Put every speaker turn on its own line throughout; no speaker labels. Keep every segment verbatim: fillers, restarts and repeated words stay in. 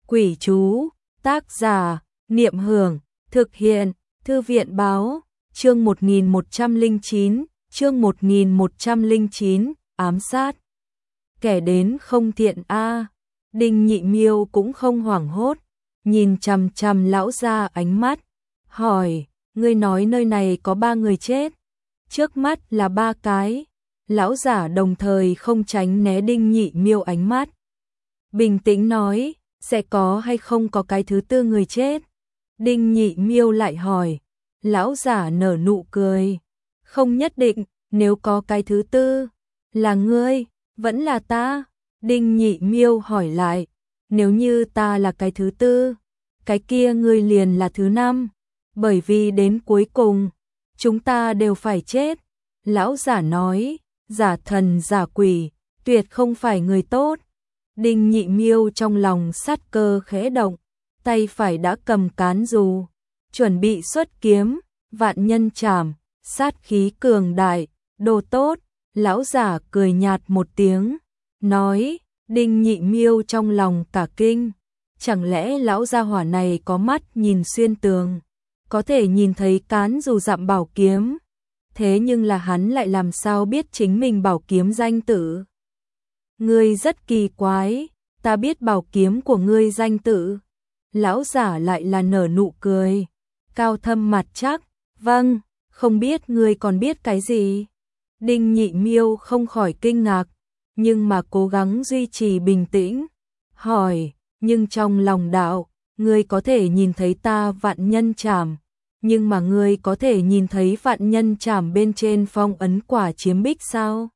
Quỷ chú, tác giả, Niệm Hưởng, thực hiện, Thư viện báo, chương một nghìn một trăm lẻ chín, chương một nghìn một trăm lẻ chín, ám sát. Kẻ đến không thiện a. Đinh Nhị Miêu cũng không hoảng hốt, nhìn chằm chằm lão gia ánh mắt, hỏi, ngươi nói nơi này có ba người chết, trước mắt là ba cái. Lão giả đồng thời không tránh né Đinh Nhị Miêu ánh mắt, bình tĩnh nói, sẽ có hay không có cái thứ tư người chết. Đinh Nhị Miêu lại hỏi, lão giả nở nụ cười, không nhất định, nếu có cái thứ tư, là ngươi, vẫn là ta. Đinh Nhị Miêu hỏi lại, nếu như ta là cái thứ tư, cái kia ngươi liền là thứ năm, bởi vì đến cuối cùng, chúng ta đều phải chết. Lão giả nói, giả thần giả quỷ, tuyệt không phải người tốt. Đinh Nhị Miêu trong lòng sát cơ khẽ động, tay phải đã cầm cán dù, chuẩn bị xuất kiếm, vạn nhân trảm, sát khí cường đại, đồ tốt. Lão giả cười nhạt một tiếng, nói, Đinh Nhị Miêu trong lòng cả kinh, chẳng lẽ lão gia hỏa này có mắt nhìn xuyên tường, có thể nhìn thấy cán dù dặm bảo kiếm, thế nhưng là hắn lại làm sao biết chính mình bảo kiếm danh tự? Ngươi rất kỳ quái, ta biết bảo kiếm của ngươi danh tự. Lão giả lại là nở nụ cười, cao thâm mặt chắc, vâng, không biết ngươi còn biết cái gì? Đinh Nhị Miêu không khỏi kinh ngạc, nhưng mà cố gắng duy trì bình tĩnh, hỏi, nhưng trong lòng đạo, ngươi có thể nhìn thấy ta vạn nhân trảm, nhưng mà ngươi có thể nhìn thấy vạn nhân trảm bên trên phong ấn quả chiếm bích sao?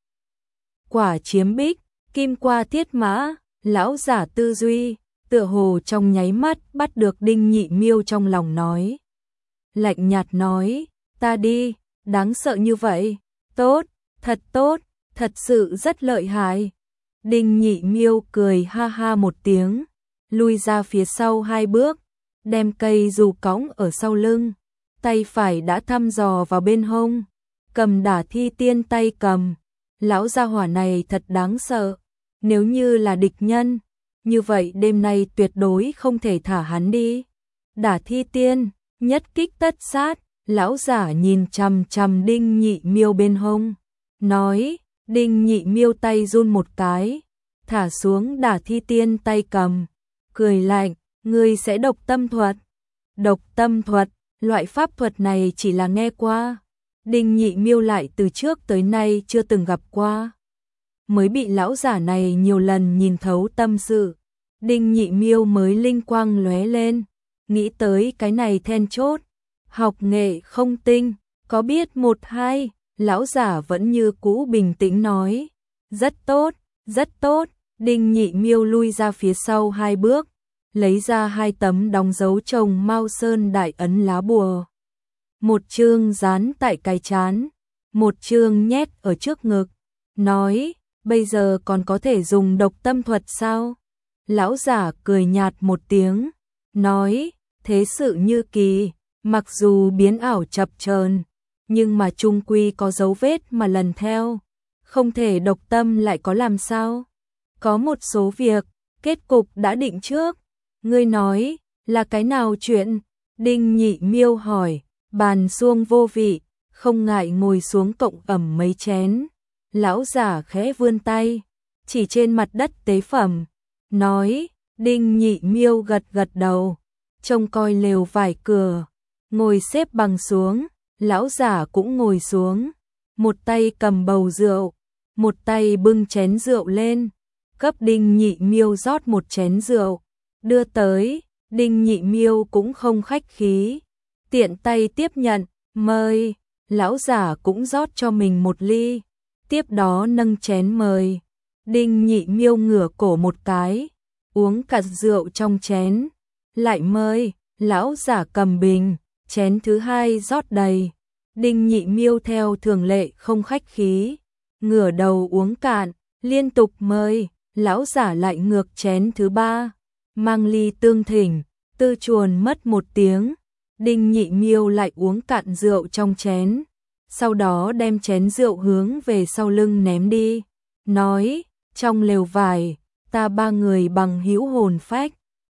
Quả chiếm bích, kim qua thiết mã. Lão giả tư duy, tựa hồ trong nháy mắt bắt được Đinh Nhị Miêu trong lòng nói. Lạnh nhạt nói, ta đi, đáng sợ như vậy, tốt, thật tốt, thật sự rất lợi hại. Đinh Nhị Miêu cười ha ha một tiếng, lui ra phía sau hai bước, đem cây dù cõng ở sau lưng, tay phải đã thăm dò vào bên hông, cầm Đả Thi Tiên tay cầm. Lão gia hỏa này thật đáng sợ. Nếu như là địch nhân, như vậy đêm nay tuyệt đối không thể thả hắn đi. Đả Thi Tiên, nhất kích tất sát. Lão giả nhìn chằm chằm Đinh Nhị Miêu bên hông, nói, Đinh Nhị Miêu tay run một cái, thả xuống Đả Thi Tiên tay cầm, cười lạnh, ngươi sẽ độc tâm thuật. Độc tâm thuật, loại pháp thuật này chỉ là nghe qua, Đinh Nhị Miêu lại từ trước tới nay chưa từng gặp qua, mới bị lão giả này nhiều lần nhìn thấu tâm sự. Đinh Nhị Miêu mới linh quang lóe lên, nghĩ tới cái này then chốt, học nghệ không tinh, có biết một hai. Lão giả vẫn như cũ bình tĩnh nói, rất tốt, rất tốt. Đinh Nhị Miêu lui ra phía sau hai bước, lấy ra hai tấm đóng dấu trồng Mao Sơn đại ấn lá bùa, một chương dán tại cái trán, một chương nhét ở trước ngực, nói, bây giờ còn có thể dùng độc tâm thuật sao? Lão giả cười nhạt một tiếng, nói, thế sự như kỳ, mặc dù biến ảo chập chờn, nhưng mà chung quy có dấu vết mà lần theo, không thể độc tâm lại có làm sao? Có một số việc, kết cục đã định trước. Ngươi nói, là cái nào chuyện? Đinh Nhị Miêu hỏi, bàn xuông vô vị, không ngại ngồi xuống cộng ẩm mấy chén. Lão giả khẽ vươn tay, chỉ trên mặt đất tế phẩm, nói, Đinh Nhị Miêu gật gật đầu, trông coi lều vải cửa, ngồi xếp bằng xuống. Lão giả cũng ngồi xuống, một tay cầm bầu rượu, một tay bưng chén rượu lên, cấp Đinh Nhị Miêu rót một chén rượu, đưa tới. Đinh Nhị Miêu cũng không khách khí, tiện tay tiếp nhận, mời. Lão giả cũng rót cho mình một ly, tiếp đó nâng chén mời. Đinh Nhị Miêu ngửa cổ một cái, uống cạn rượu trong chén, lại mời. Lão giả cầm bình, chén thứ hai rót đầy. Đinh Nhị Miêu theo thường lệ không khách khí, ngửa đầu uống cạn, liên tục mời. Lão giả lại ngược chén thứ ba, mang ly tương thỉnh, tư chuồn mất một tiếng. Đinh Nhị Miêu lại uống cạn rượu trong chén, sau đó đem chén rượu hướng về sau lưng ném đi, nói, trong lều vải, ta ba người bằng hữu hồn phách,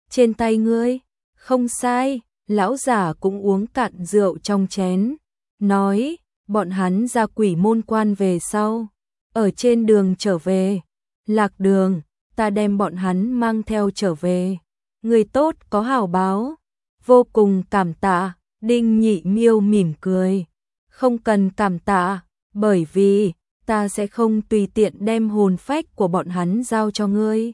trên tay ngươi. Không sai, lão giả cũng uống cạn rượu trong chén, nói, bọn hắn ra quỷ môn quan về sau, ở trên đường trở về, lạc đường, ta đem bọn hắn mang theo trở về. Người tốt có hảo báo, vô cùng cảm tạ. Đinh Nhị Miêu mỉm cười, không cần cảm tạ, bởi vì ta sẽ không tùy tiện đem hồn phách của bọn hắn giao cho ngươi.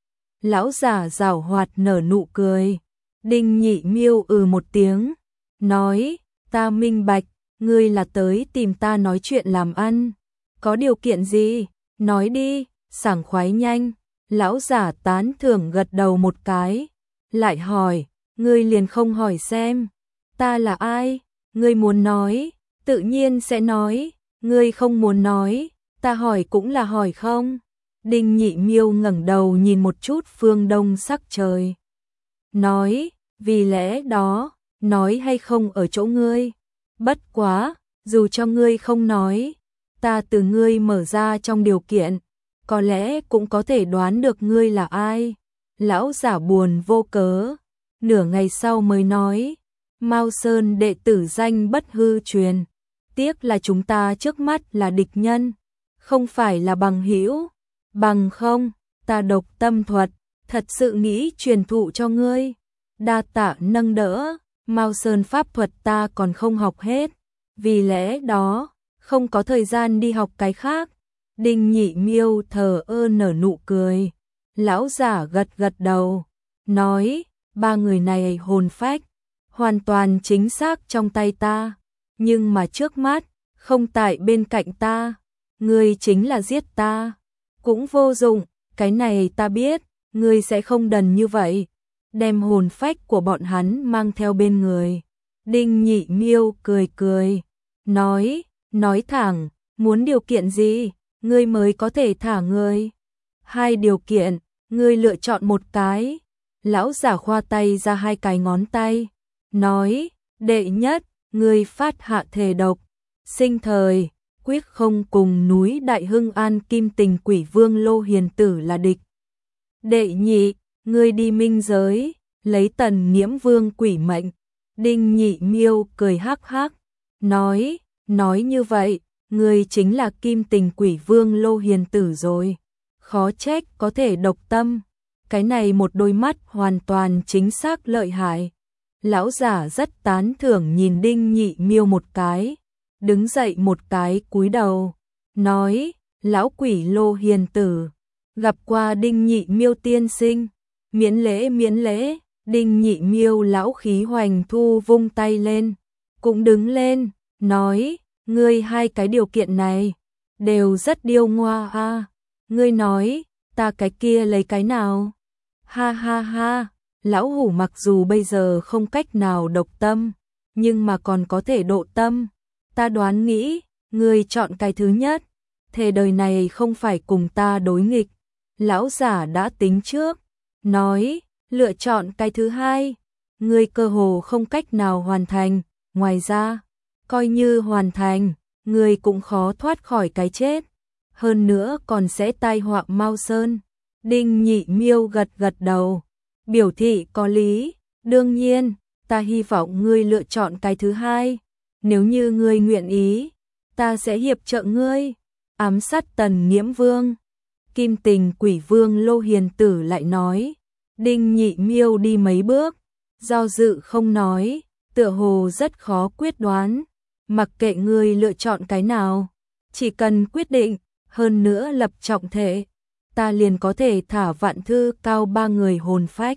Lão giả giảo hoạt nở nụ cười. Đinh Nhị Miêu ừ một tiếng, nói, ta minh bạch, ngươi là tới tìm ta nói chuyện làm ăn, có điều kiện gì, nói đi, sảng khoái nhanh. Lão giả tán thưởng gật đầu một cái, lại hỏi, ngươi liền không hỏi xem, ta là ai, ngươi muốn nói, tự nhiên sẽ nói, ngươi không muốn nói, ta hỏi cũng là hỏi không. Đinh Nhị Miêu ngẩng đầu nhìn một chút phương đông sắc trời, nói, vì lẽ đó, nói hay không ở chỗ ngươi, bất quá, dù cho ngươi không nói, ta từ ngươi mở ra trong điều kiện, có lẽ cũng có thể đoán được ngươi là ai. Lão giả buồn vô cớ, nửa ngày sau mới nói, Mao Sơn đệ tử danh bất hư truyền, tiếc là chúng ta trước mắt là địch nhân, không phải là bằng hữu, bằng không, ta độc tâm thuật, thật sự nghĩ truyền thụ cho ngươi. Đa tạ nâng đỡ, Mao Sơn pháp thuật ta còn không học hết, vì lẽ đó, không có thời gian đi học cái khác. Đinh Nhị Miêu thờ ơ nở nụ cười, lão giả gật gật đầu, nói, ba người này hồn phách, hoàn toàn chính xác trong tay ta, nhưng mà trước mắt, không tại bên cạnh ta, ngươi chính là giết ta, cũng vô dụng, cái này ta biết, ngươi sẽ không đần như vậy, đem hồn phách của bọn hắn mang theo bên người. Đinh Nhị Miêu cười cười, nói, nói thẳng, muốn điều kiện gì, ngươi mới có thể thả ngươi. Hai điều kiện, ngươi lựa chọn một cái. Lão giả khoa tay ra hai cái ngón tay, nói, đệ nhất, ngươi phát hạ thề độc, sinh thời, quyết không cùng núi Đại Hưng An Kim Tình Quỷ Vương Lô Hiền Tử là địch. Đệ nhị, ngươi đi minh giới, lấy Tần Nghiễm Vương quỷ mệnh. Đinh Nhị Miêu cười hắc hắc, nói, nói như vậy, ngươi chính là Kim Tình Quỷ Vương Lô Hiền Tử rồi, khó trách có thể độc tâm, cái này một đôi mắt hoàn toàn chính xác lợi hại. Lão giả rất tán thưởng nhìn Đinh Nhị Miêu một cái, đứng dậy một cái cúi đầu, nói, lão quỷ Lô Hiền Tử, gặp qua Đinh Nhị Miêu tiên sinh, miễn lễ miễn lễ. Đinh Nhị Miêu lão khí hoành thu vung tay lên, cũng đứng lên, nói, ngươi hai cái điều kiện này, đều rất điêu ngoa a, à. Ngươi nói, ta cái kia lấy cái nào? Ha ha ha, lão hủ mặc dù bây giờ không cách nào độc tâm, nhưng mà còn có thể độ tâm, ta đoán nghĩ, ngươi chọn cái thứ nhất, thề đời này không phải cùng ta đối nghịch. Lão giả đã tính trước, nói, lựa chọn cái thứ hai, ngươi cơ hồ không cách nào hoàn thành, ngoài ra, coi như hoàn thành, ngươi cũng khó thoát khỏi cái chết, hơn nữa còn sẽ tai họa Mao Sơn. Đinh Nhị Miêu gật gật đầu, biểu thị có lý, đương nhiên, ta hy vọng ngươi lựa chọn cái thứ hai, nếu như ngươi nguyện ý, ta sẽ hiệp trợ ngươi, ám sát Tần Nghiễm Vương. Kim Tình Quỷ Vương Lô Hiền Tử lại nói. Đinh Nhị Miêu đi mấy bước, do dự không nói, tựa hồ rất khó quyết đoán, mặc kệ ngươi lựa chọn cái nào, chỉ cần quyết định, hơn nữa lập trọng thể, ta liền có thể thả Vạn Thư Cao ba người hồn phách.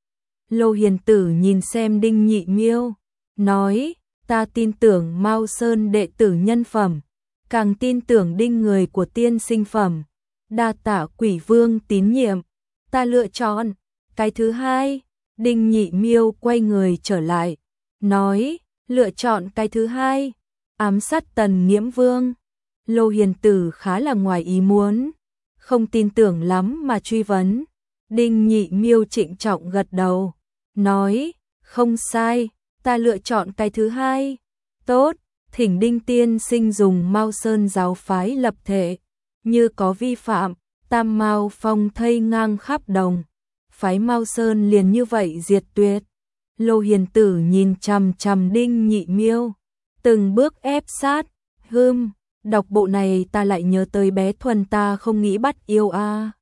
Lô Hiền Tử nhìn xem Đinh Nhị Miêu, nói, ta tin tưởng Mao Sơn đệ tử nhân phẩm, càng tin tưởng Đinh người của tiên sinh phẩm, đa tạ Quỷ Vương tín nhiệm, ta lựa chọn cái thứ hai. Đinh Nhị Miêu quay người trở lại, nói, lựa chọn cái thứ hai, ám sát Tần Nghiễm Vương. Lô Hiền Tử khá là ngoài ý muốn, không tin tưởng lắm mà truy vấn. Đinh Nhị Miêu trịnh trọng gật đầu, nói, không sai, ta lựa chọn cái thứ hai. Tốt, thỉnh Đinh tiên sinh dùng Mao Sơn giáo phái lập thể, như có vi phạm, tam mao phong thây ngang khắp đồng. phái Mao Sơn liền như vậy diệt tuyệt. Lô Hiền Tử nhìn chằm chằm Đinh Nhị Miêu, từng bước ép sát, hưm, đọc bộ này ta lại nhớ tới bé Thuần ta không nghĩ bắt yêu a.